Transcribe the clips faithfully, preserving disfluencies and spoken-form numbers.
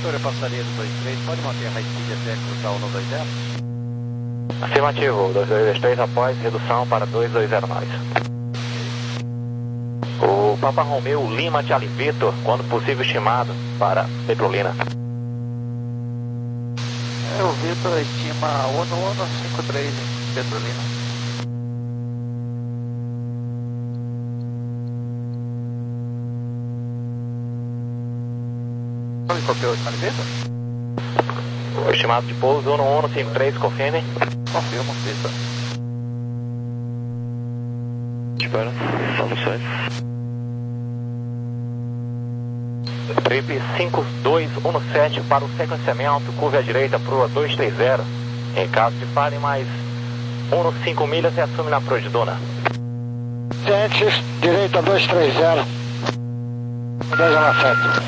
Vitória, passaria do dois três, pode manter a high speed até cruzar o nove dois zero? Afirmativo, dois dois três após redução para dois dois zero nove. O Papa Romeu Lima Charlie Vitor, quando possível estimado para Petrolina. É, o Vitor estima ONU ONU cinco três em Petrolina. Qual copiou o Charlie Vitor? O estimado de pouso ONU ONU cinco três, confirme. Confirmo, Vitor. Espera, vamos sair. Trip cinco dois um sete para o sequenciamento, curva à direita, proa dois três zero. Em caso de falha, mais um cinco milhas e assume na proa de Duna. Gente, direita dois três zero. dois um sete.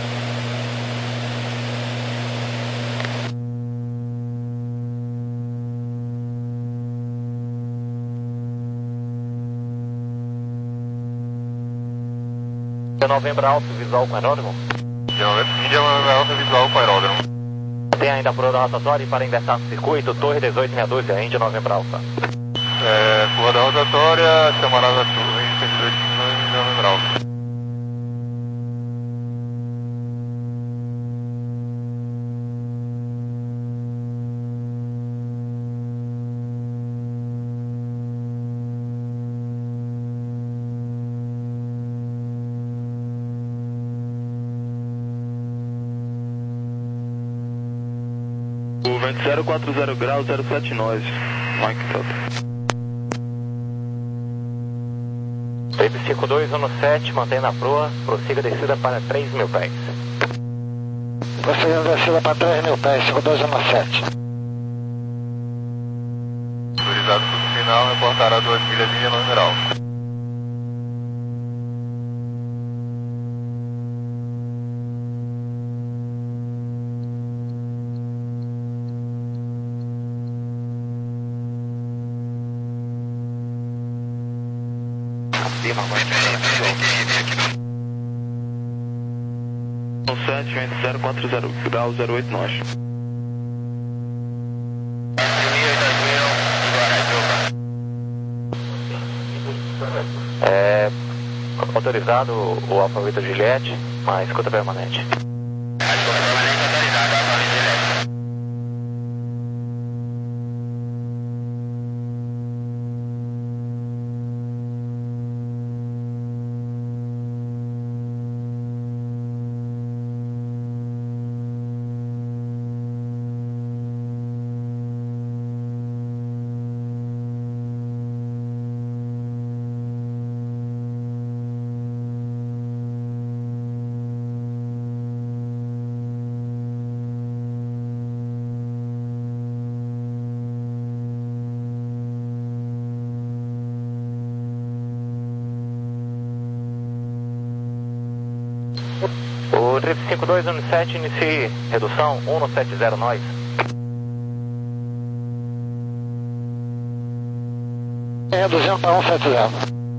Novembro Alto, visual com aeródromo. Índia Novembro Alto, visual com aeródromo. Tem ainda a proa da rotatória para inversar no circuito, Torre dezoito meia dúzia, Índia Novembro Alfa. É, proa da rotatória, chamarada Torre, cento e dezoito, Índia Novembro Alfa. zero quatro zero graus, zero sete nove. Mike Delta. Trip cinco dois um sete, mantém na proa, prossiga a descida para três mil pés. Prosseguindo a descida para três mil pés, cinco dois um sete. Autorizado tudo final, reportará duas milhas Índia Novembro Alfa. sete, zero quatro zero graus, zero oito nós. É autorizado o Alfa Vitor Juliette, mas escuta permanente. O Trip cinco dois um sete inicie redução um sete zero nós. Reduzindo para um sete zero.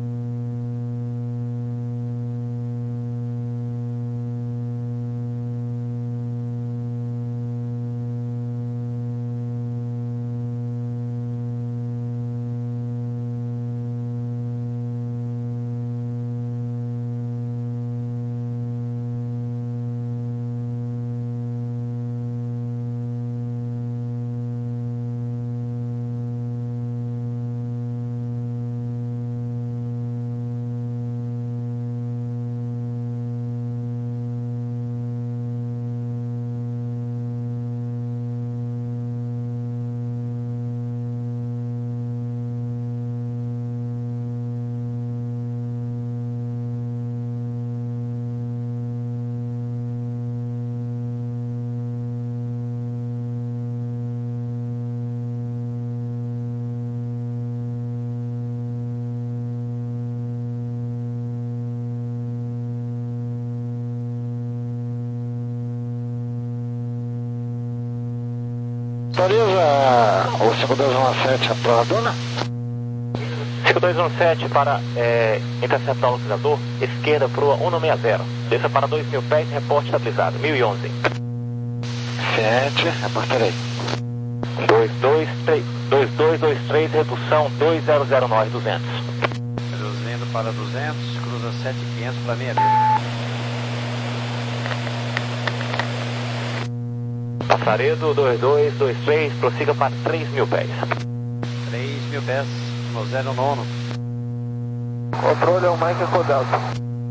Autoriza o cinco dois um sete para a Duna? cinco dois um sete para é, interceptar o localizador, esquerda proa um seis zero. Desça para dois mil pés, reporte estabilizado, mil e onze. Ciente, reportarei. dois dois dois três, redução dois zero zero nove, duzentos. Reduzindo para duzentos, cruza sete mil e quinhentos para meia mil. Passaredo dois dois dois três, prossiga para três mil pés. três mil pés, no zero nono. Controle é o Mike Eco Delta.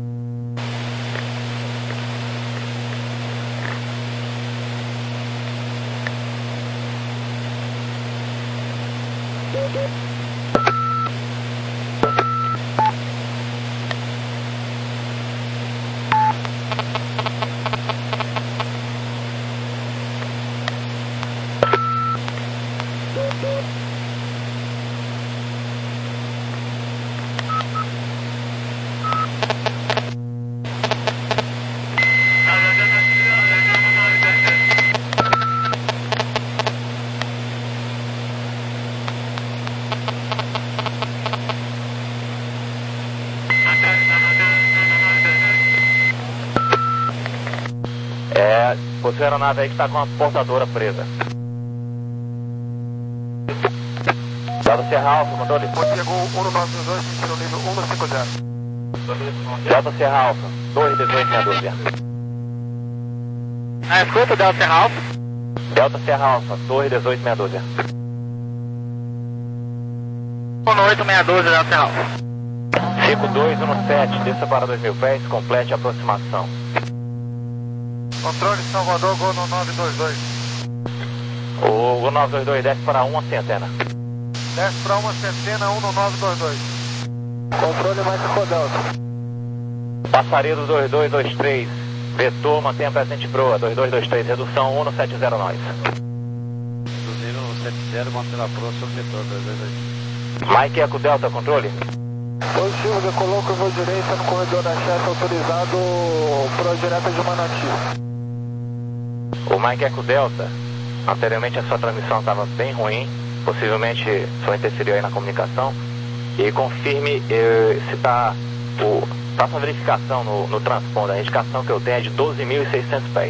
É, possui aeronave aí que está com a portadora presa. Delta Serra Alfa, controle. Chegou um nove dois, no nível um cinco zero. Delta Serra Alfa, dois dezoito meia dúzia. Ah, escuta, Delta Serra Alfa. Delta Serra Alfa, dois dezoito meia dúzia. um oito seis dois, Delta Serra Alfa. cinco dois um sete, desça para dois mil pés, complete a aproximação. Controle Salvador, gol no nove dois dois. O nove dois dois desce para uma centena. Desce para uma centena, um no nove dois dois. Controle Mike Eco Delta. Passaredo dois dois dois três, vetor, mantenha presente proa, dois dois dois três, redução um no sete zero nove. Reduzindo no sete zero, mantendo a proa sobre o vetor dois dois dois. Mike Eco Delta, controle. Positivo, decoloco voo direita no corredor da chefe autorizado proa direta de Manati. O Mike Eco Delta, anteriormente a sua transmissão estava bem ruim, possivelmente só interferiu aí na comunicação, e confirme eh, se está, faça uma verificação no, no transponder, a indicação que eu tenho é de doze mil e seiscentos pés.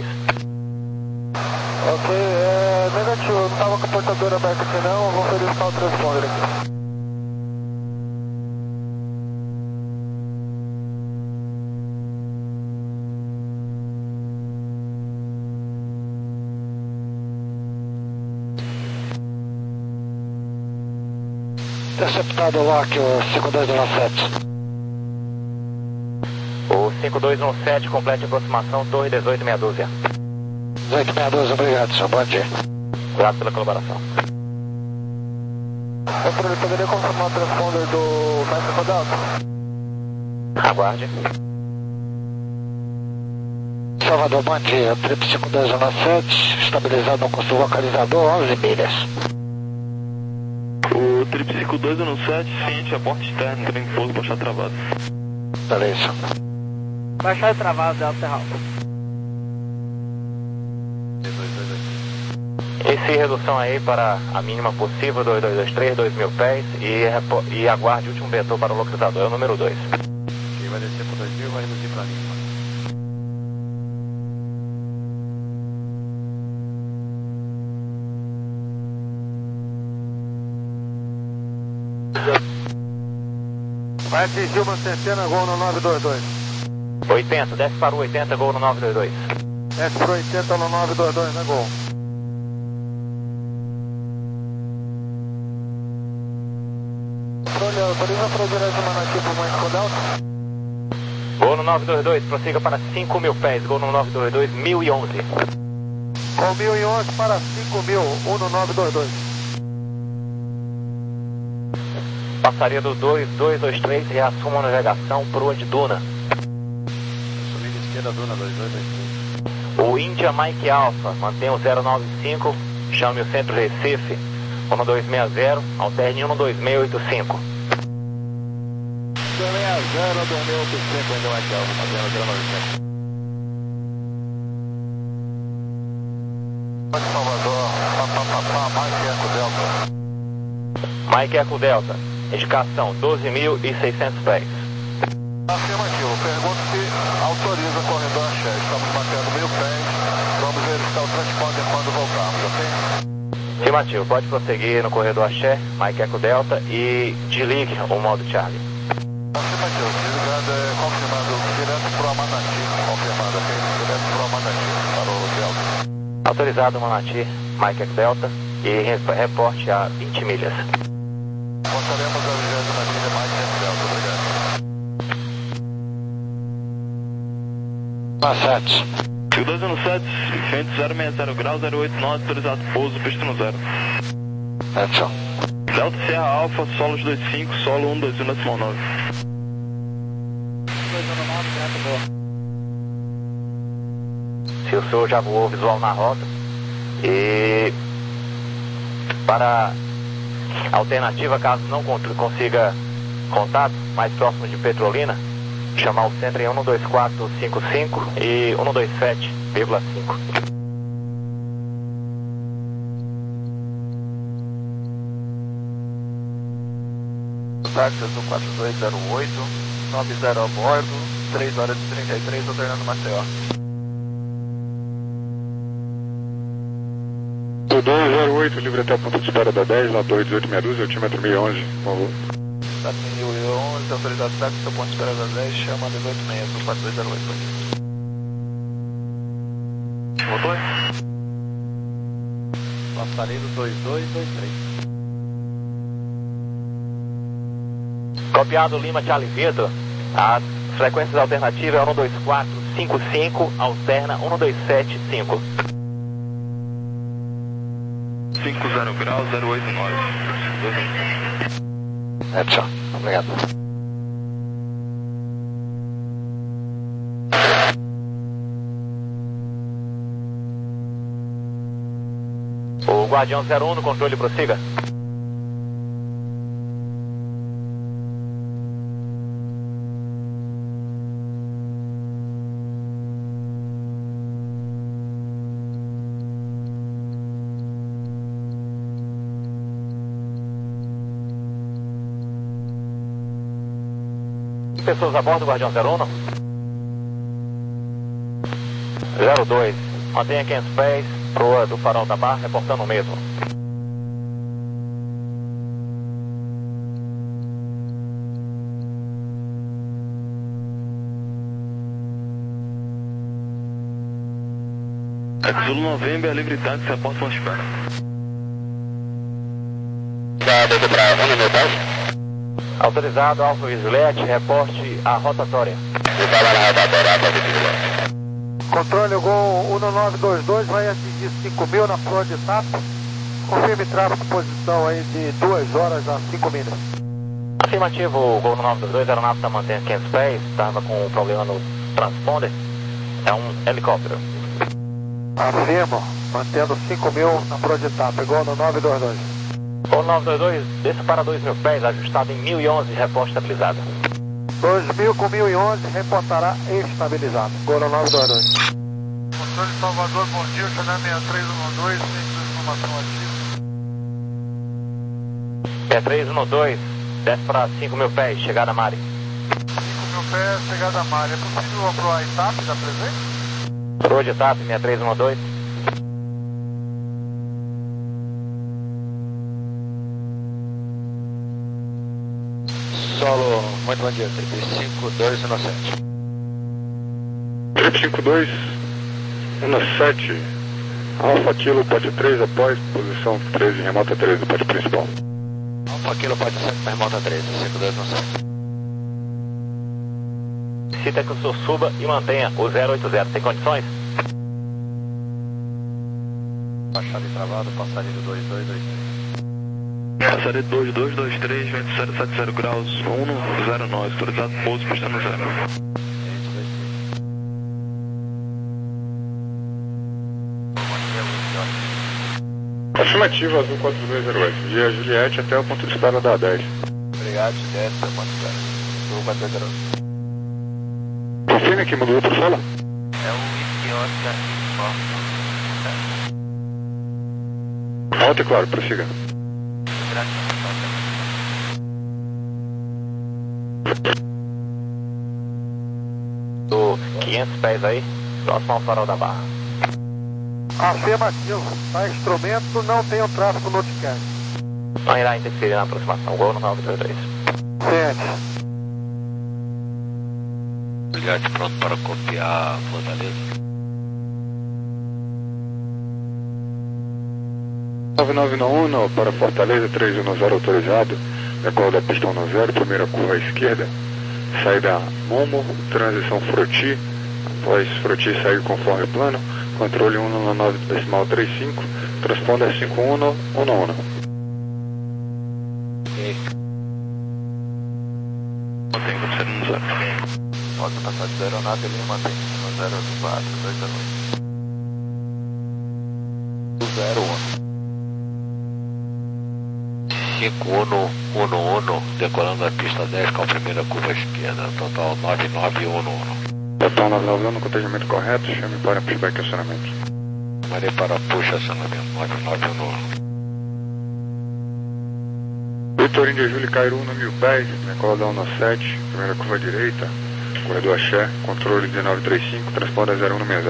Ok, é negativo, não estava com a portadora aberta aqui não, vou verificar o transponder aqui. Interceptado lá aqui o cinco dois um sete. O cinco dois um sete, complete a aproximação, torre dezoito meia dúzia. dezoito meia dúzia, obrigado, senhor. Bom dia. Obrigado pela colaboração. Controle, poderia confirmar o transponder do Mike Eco Delta? Aguarde. Salvador, bom dia. Trip cinco dois um sete, estabilizado no curso localizador, onze milhas. O Trip cinco dois um sete, ciente a porta externa, trem de fogo, baixar travado. Beleza. Baixar travado, Delta Serra Alfa. dois dois dois. Inicie redução aí para a mínima possível, dois dois dois três, dois mil pés, e, repo- e aguarde o último vetor para o localizador, é o número dois. Ele vai descer para dois mil e vai reduzir para mínima. Vai atingir uma centena, gol no nove dois dois. oitenta, desce para o oitenta, gol no nove dois dois. Desce para oitenta no nove dois dois, né, gol? Controle, autoriza a proa direta de Manati para o Mike Eco Delta? Gol no nove dois dois, prossiga para cinco mil pés, gol no nove dois dois, mil e onze. Com mil e onze para cinco mil, um no nove dois dois. Passaria do dois dois dois três, reassuma a navegação, proa de Duna. Subindo esquerda, Duna dois dois dois três. O India Mike Alpha, mantenha o zero nove cinco, chame o centro Recife, um dois seis zero, alterne um dois seis oito cinco. dois seis zero, dois seis oito cinco, ainda mais que algo, fazendo zero nove cinco. Salvador, papapá, Mike Eco Delta. Mike Eco Delta, indicação doze mil e seiscentos pés. Afirmativo, pergunto se autoriza o corredor chefe. Estamos batendo mil pés, vamos verificar o transponder quando Afirmativo, pode prosseguir no corredor Axé, Mike Eco Delta e desligue o modo Charlie. Afirmativo, desligado, é, confirmado, direto pro Manati, confirmado, ok, direto pro Manati, para o Delta. Autorizado Manati, Mike Eco Delta e re reporte a vinte milhas. Passaremos a vigésima milha Mike Eco Delta, obrigado. sete. Rio dois um sete, vento zero seis zero graus, zero oito nove, autorizado pouso, pista no zero. Atenção. Delta Sierra Alpha, solos dois cinco, solo um dois um decimal nove. Se o senhor já voou visual na rota e para alternativa, caso não consiga contato mais próximo de Petrolina, chamar o centro em um dois quatro cinco cinco e um dois sete vírgula cinco. Táxi do quatro dois zero oito, nove zero a bordo, três horas e trinta e três, alternando Maceió. dois zero oito, livre até o ponto de espera da dez, lá dois dezoito meia dúzia, altímetro mil e onze, por favor. Táxi mil e onze, autorizado táxi do ponto de espera da dez, chama dezoito meia do quatro dois zero oito. Voltou? Passareiro dois dois dois três. Copiado Lima Charlie Vitor, as frequências alternativas é um dois quatro cinco cinco, alterna um dois sete cinco. cinco zero graus, zero oito nove. Atenção. Obrigado. O Guardião zero um no controle, prossiga. Pessoas a bordo, Guardião zero um? zero dois, mantenha quinhentos pés, proa do farol da barra, reportando o mesmo. Zulu November, livre táxi, reporta ponto de espera. Autorizado, Alfa Juliette, reporte a rotatória. Controle Gol um nove dois dois, vai atingir cinco mil na proa de TAP. Confirme tráfego de posição aí de duas horas a cinco milhas. Afirmativo, o Gol nove dois dois, a aeronave está mantendo quinhentos pés, estava com um problema no transponder. É um helicóptero. Afirmo, mantendo cinco mil na proa de TAP, Gol no nove dois dois. Gol nove dois dois, desça para dois mil pés, ajustado em mil e onze, reporte estabilizado. dois mil com mil e onze, reportará estabilizado. Gol no nove dois dois. Controle Salvador, bom dia, canal seis três um dois, centro de informação ativa. seis três um dois, desce para cinco mil pés, chegada a Mari. cinco mil pés, chegada a Mari. É possível aprovar a etapa da presente? Proa de TAP, seis três um dois. Solo, muito bom dia, trip cinco dois um sete. Trip cinco dois um sete, Alfa Kilo, pode três após, posição treze, remota treze, pode principal. Alfa Kilo, pode sete, remota treze, cinco dois um sete. Cita que o senhor suba e mantenha o zero oito zero, tem condições? Baixada e travado, passareiro dois dois dois três. Passareiro dois dois dois três, vento zero sete zero graus, um zero nove, autorizado pouso, pista no zero. Afirmativo, azul quatro dois zero oito, via Juliette até o ponto de espera da dez. Obrigado, Juliette, até o ponto de espera. Gol quatro dois zero oito. Confirme que mudou por fala. É o Idiota Informa. Alto e claro, prossiga. Do quinhentos pés aí, próximo ao farol da barra. Afirmativo. Tá instrumento, não tem o tráfego notificado. Não irá interferir na aproximação. Gol no nove dois três. Ciente. Juliette pronto para copiar Fortaleza. nove nove um para Fortaleza, três um zero autorizado. Decola da pista um zero, primeira curva à esquerda. Saída Momo, transição Froti. Após Froti sair conforme plano. Controle um nove decimal trinta e cinco. Transponda cinco um um um. Mantém como zero um zero. Volta passar de aeronave, ele mantém zero quatro dois zero um. cinco um um um, decolando da pista dez com a primeira curva à esquerda. Total nove nove um um. Total nove nove um, contegimento correto. Chame para pushback acionamento. Maré para push acionamento nove nove um um. Vitor Índia Júlio Cairu no mil pés, decola da um sete, primeira curva à direita. Corredor Axé, controle dezenove trinta e cinco, transporta zero um sessenta.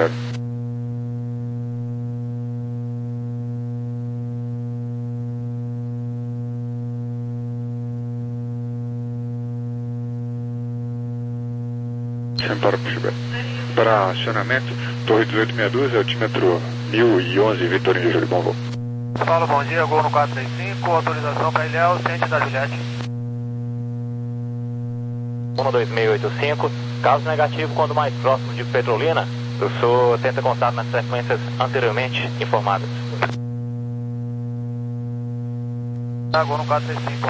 Sempre para pushback. Para acionamento, Torre dezoito sessenta e dois, altímetro mil e onze, Vitor Índia Júlio, bom voo. Fala, bom dia, gol no quatro três cinco, autorização para Ilhéu, ciente da Juliette. um dois seis oito cinco, caso negativo, quando mais próximo de Petrolina, o senhor tenta contato nas frequências anteriormente informadas. Tá, gol no quatro três cinco.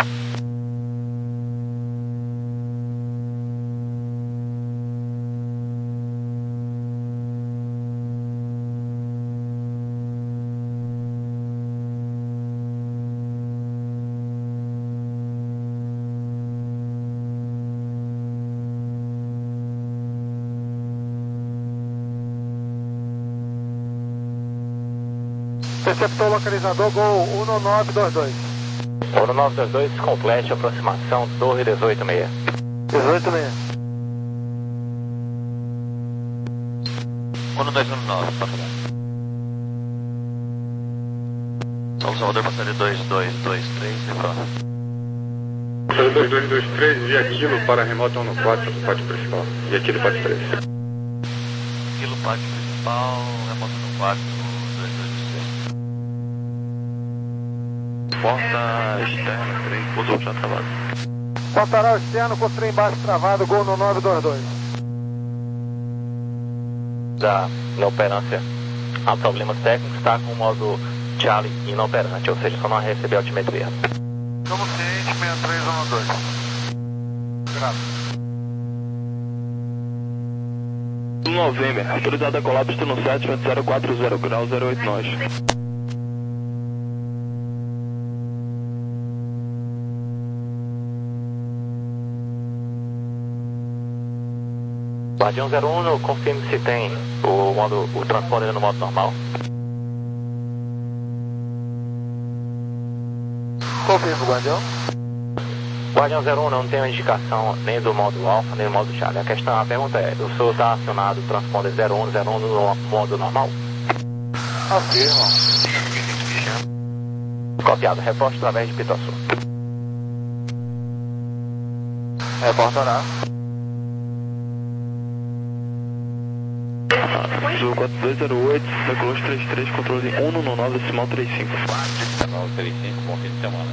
Receptor localizador, gol um nove dois dois. um nove dois dois, complete aproximação, Torre dezoito seis. dezoito seis. um dois um nove, para lá. São Salvador, passaria dois dois dois três, e dois dois dois três, via quilo para remota um quatro, pátio principal. Via quilo pátio três. Quilo pátio principal, remota no quatro, dois dois dois três. Porta externa, trem, pouso já travado. Portaral externo com trem baixo travado, gol no nove dois dois. Da inoperância. Há problemas técnicos, está com o modo Charlie inoperante, ou seja, só não recebeu altimetria. Estamos ciente, seis três um dois. Graças. Novembro, autorizado a colar pista no sete, zero quatro zero graus, zero oito nós. Guardião zero um, confirme se tem o, modo, o transponder no modo normal. Confirmo, Guardião. Guardião zero um não tem uma indicação nem do modo alfa, nem do modo Charlie. A questão, a pergunta é, o senhor está acionado o transponder zero um zero um no modo normal? Afirmo. Copiado, reporte através de Pitaçu. Reportará. Azul quatro dois zero oito, decolou trinta e três, controle um no nove decimal trinta e cinco. nove três cinco, bom fim de semana.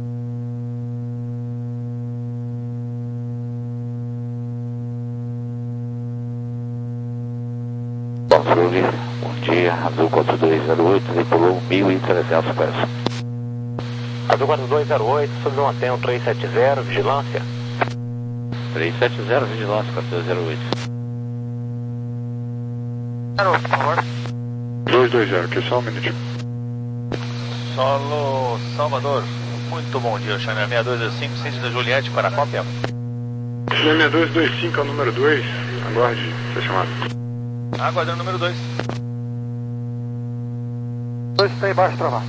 Controle, bom dia, Azul quatro dois zero oito, decolou mil e trezentos pés. Azul quatro dois zero oito, sobre uma antena três sete zero, vigilância. três sete zero, vigilância, quatro dois zero oito. Por favor. dois dois zero, aqui só um minutinho. Solo Salvador, muito bom dia, eu chamo a seis dois dois cinco, ciente da Juliette para a cópia. seis dois dois cinco é o número dois, aguarde ser chamado. Aguardando o número dois. dois tem baixo travado.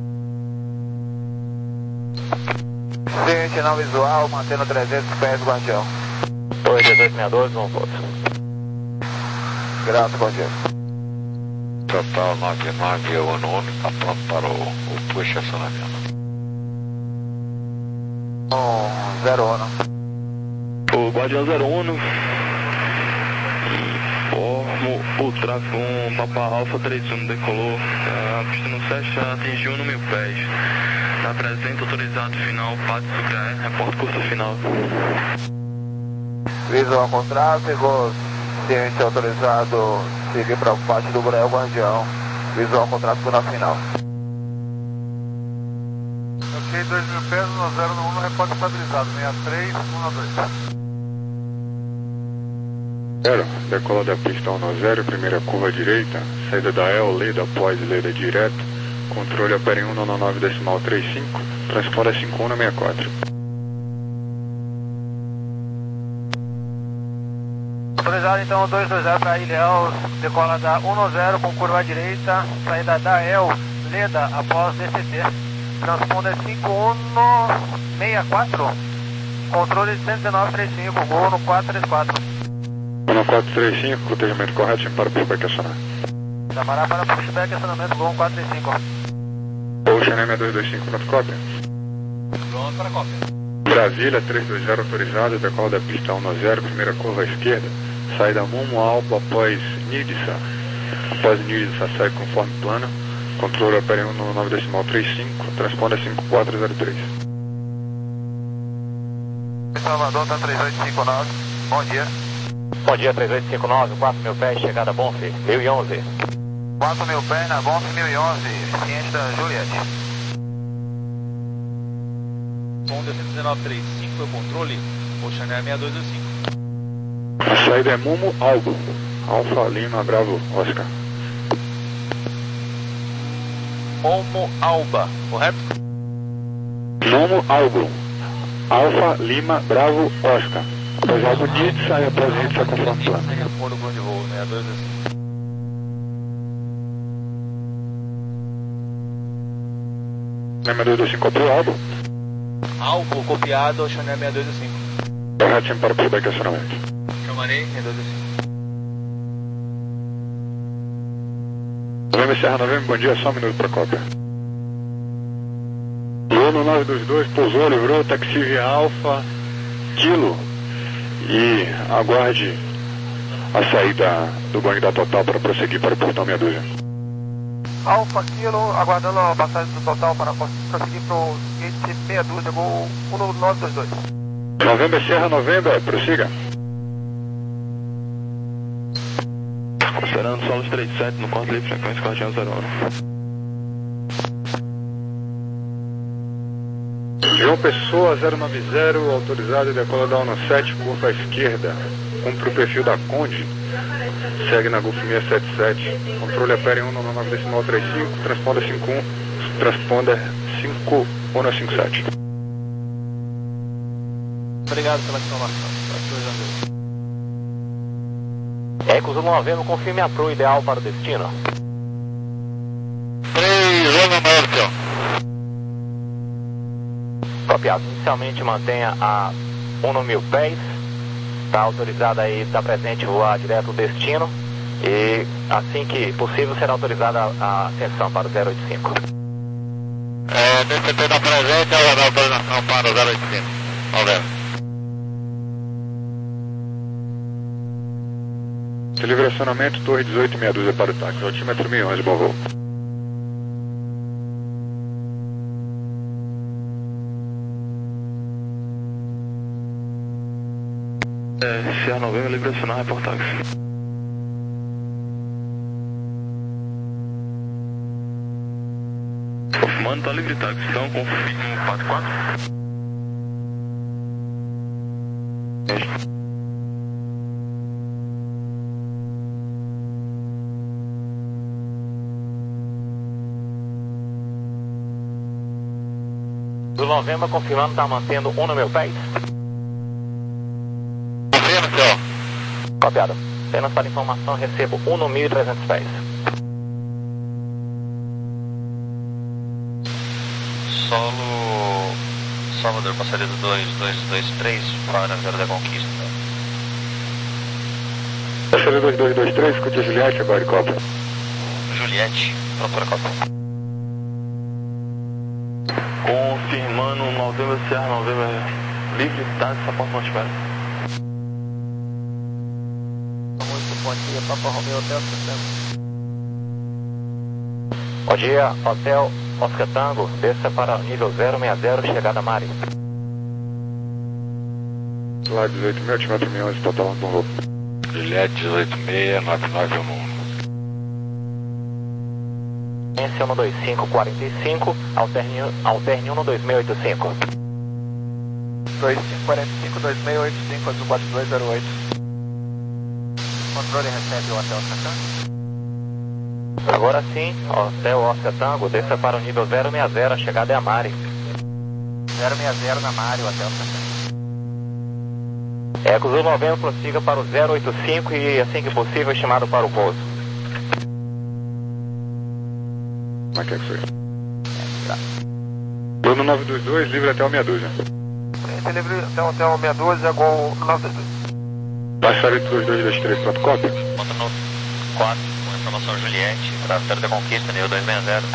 Ciente não visual, mantendo trezentos pés, Guardião. Torre dezoito sessenta e dois, não posso. Graças, bom dia. Total nove nove um um, está pronto para o, o push acionamento. zero um. O Guardião zero um, formo o tráfego um, Papa Alfa três um, decolou, a pista no sete atingiu no mil pés. Na presente autorizado final, Pato Sucre, reporte curso final. Visual com tráfego, ciente autorizado, seguir para a parte do Brasil Guardião. Visual com tráfego na final. Ok, dois mil pés, um zero um, reporte estabilizado, seis três um dois. Zero, decola da pista um zero, primeira curva direita, saída da E L, leda após leda direto, controle opera um nove nove decimal trinta e cinco, transponder cinco um sessenta e quatro. Autorizado então dois dois zero para Ilhéus, decola da um zero com curva direita, saída da E L, leda após D C T, transponder cinco um sessenta e quatro, controle cento e dezenove trinta e cinco, gol no quatro três quatro. um quatro três cinco, cotejamento correto, sem para pushback acionar. Chamará para pushback, acionamento, gol quatro três cinco. Ocean M dois dois cinco, pronto, cópia. Pronto para cópia. Brasília três dois zero autorizado, decola da pista um zero, primeira curva à esquerda, saída Mumo Alba após Nidsa. Após Nidsa, sai conforme plano, controle opera um nove decimal trinta e cinco, transponder cinco quatro zero três. Salvador, tá três oito cinco nove, bom dia. Bom dia, três oito cinco nove, quatro mil pés, chegada a Bonf, mil e onze. quatro mil pés na Bonf mil e onze, ciente da Juliette. Honda cento e dezenove trinta e cinco, controle, Ocean Air seis dois dois cinco. A saída é Mumo Albo, Alfa Lima Bravo Oscar. Momo Alba, correto? Mumo Albo, Alfa Lima Bravo Oscar. Após Albo Nidsa e após Nidsa conforme plano. Acordo com o de voo, seis dois dois cinco. seis dois dois cinco copiou Albo. Albo copiado, Ocean Air seis dois dois cinco. Correto, sem para pushback acionamento. Chamarei, seis dois dois cinco. Novembro Serra Novembro, bom dia, só um minuto para cópia. Luno nove dois dois, pousou, livrou, taxi via Alfa, Kilo. E aguarde a saída do banco da Total para prosseguir para o portão meia dúzia. Alfa Kilo, aguardando a passagem do Total para prosseguir para o gate meia dúzia, gol um nove dois dois. Novembro Serra Novembro, prossiga. Considerando solos trinta e sete no corte livre, frequência Guardião zero um. João Pessoa zero nove zero, autorizado e decola da um sete, curva à esquerda, cumpre o perfil da Conde, segue na Golf seiscentos e setenta e sete, controle opera em um nove nove decimal trinta e cinco, transponder cinco um, transponder cinco um cinco sete. Obrigado pela informação. Ecos um Novembro, confirme a Pro ideal para o destino. três um Norte. Copiado. Inicialmente mantenha a um mil pés. Está autorizada aí, está presente voar direto ao destino. E assim que possível será autorizada a ascensão para o zero oito cinco. É, D C P da presente, a autorização para o zero oito cinco. Novembro. Livre acionamento, torre dezoito meia dúzia para o táxi, altímetro mil e onze, bom voo. É, Serra Novembro, livre acionar, reportagem. Confirmando, tá livre táxi, então confirma o quatro quatro. Do Novembro confirmando, está mantendo um no meu pés. Confirma, senhor. Copiado. Apenas para informação, recebo um no mil e trezentos pés. Solo Salvador, passaria do dois dois dois três para zero da Conquista. Passaria dois dois dois três, escute a Juliette, agora cópia. Juliette. Juliette, procura calção. Confirmando Novembro Sierra, Novembro livre, tá? Essa porta não espera. Muito bom dia, Papa Romeo Hotel sessenta. Bom dia, Hotel Oscar Tango, desça para nível zero seis zero, chegada Mari. Lá dezoito mil, altimetro mil onze, total no roubo. Juliette dezoito seis, nove nove um um. Esse um dois cinco quatro cinco, alterne, alterne um dois seis oito cinco. dois cinco quatro cinco, dois seis oito cinco, azul quatro dois zero oito. Controle recebe o Hotel Oscar Tango. Agora sim, Hotel Oscar Tango, desça para o nível zero seis zero, a chegada é a Mari. zero seis zero na Mari, o Hotel Oscar Tango. Eco Zulu Novembro, prossiga para o zero oito cinco e assim que possível, estimado para o pouso. Como é que é que foi? Bruno nove dois dois, livre até o meia dúzia. Esse livre até o hotel meia dúzia, gol nove dois dois. Passarinho dois dois dois três, pronto, cópia. Ponto no quatro, com informação Juliette, para a da Conquista, nível dois seis zero.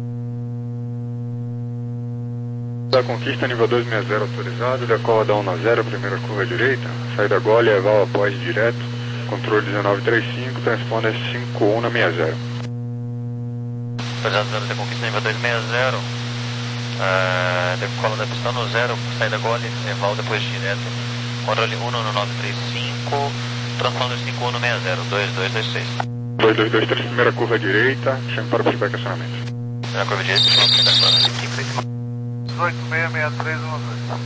Da Conquista, nível dois seis zero autorizado, decola da um zero, primeira curva direita, saída gole, eval após direto, controle dezenove trinta e cinco, transponder cinco um na seis zero. Autorizado zero da Conquista, nível dois seis zero, uh, decola da pistão no zero, saída gole, eval depois direto, controle um no nove três cinco, transponder cinco um no seis zero, dois dois dois seis. dois dois dois três, primeira curva direita, chame para o feedback acionamento. Primeira curva direita, chama para o feedback acionamento. dezoito seis seis três um dois.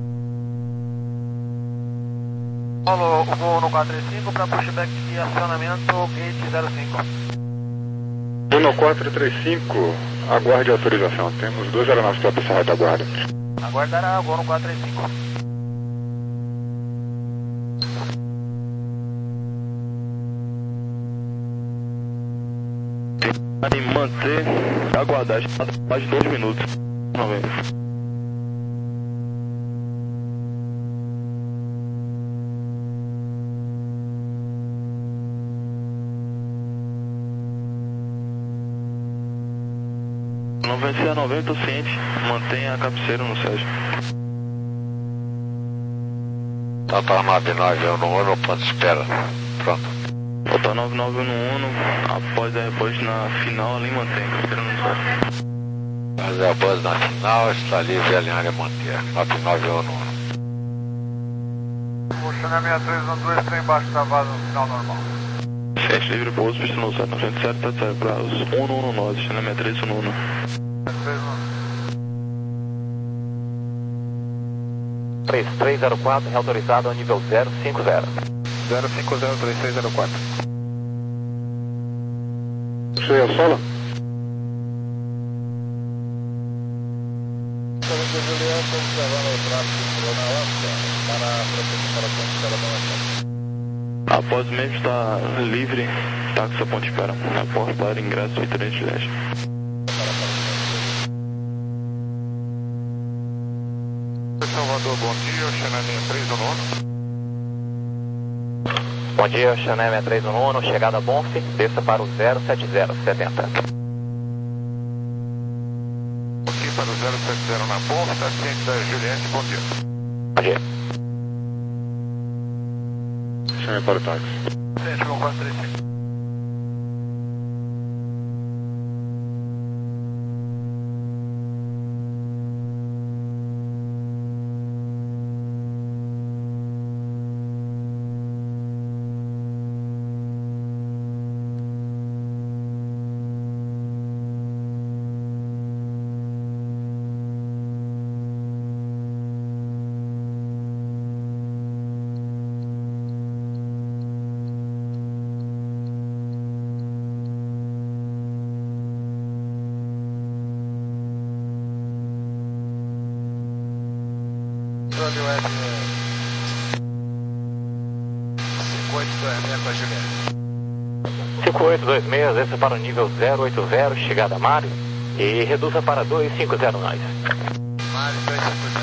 Falou o voo no quatro três cinco para pushback de acionamento gate zero cinco. um quatro três cinco, aguarde a autorização. Temos duas aeronaves para passar a retaguarda. Aguardará voo no quatro três cinco. Em manter, aguardar, mais de dois minutos. Novembro. noventa a noventa, ciente, mantenha a cabeceira no Sérgio. Total nove nove um um, ponto de espera. Pronto. Total nove nove um um, após a rebote na final, ali mantém a cabeceira no Sérgio. Mas a base na final está livre a linha manter. nove nove um um. O China seis três um dois está embaixo da base no final normal. Ciente, livre pouso, pista no zero, noventa e sete, tá zero para os um um nove, China seis três um um. três três zero quatro, reautorizado ao nível zero cinco zero. zero cinco zero três seis zero quatro. Você é o solo? Após o mesmo está livre, táxi a ponte espera. Na porta para ingresso e três de leste. Salvador, bom dia, China três um um. Bom dia, China seis três um um, chegada Bonf, desça para o zero sete zero setenta. Aqui para o zero sete zero na porta, ciente da Juliette, bom dia. Bom dia. Chame para o táxi. Ciente, vou quatro três cinco. cinco oito dois seis, desça para o nível zero oito zero, chegada Mário, e reduza para dois cinco zero nós. Mário dois cinco zero.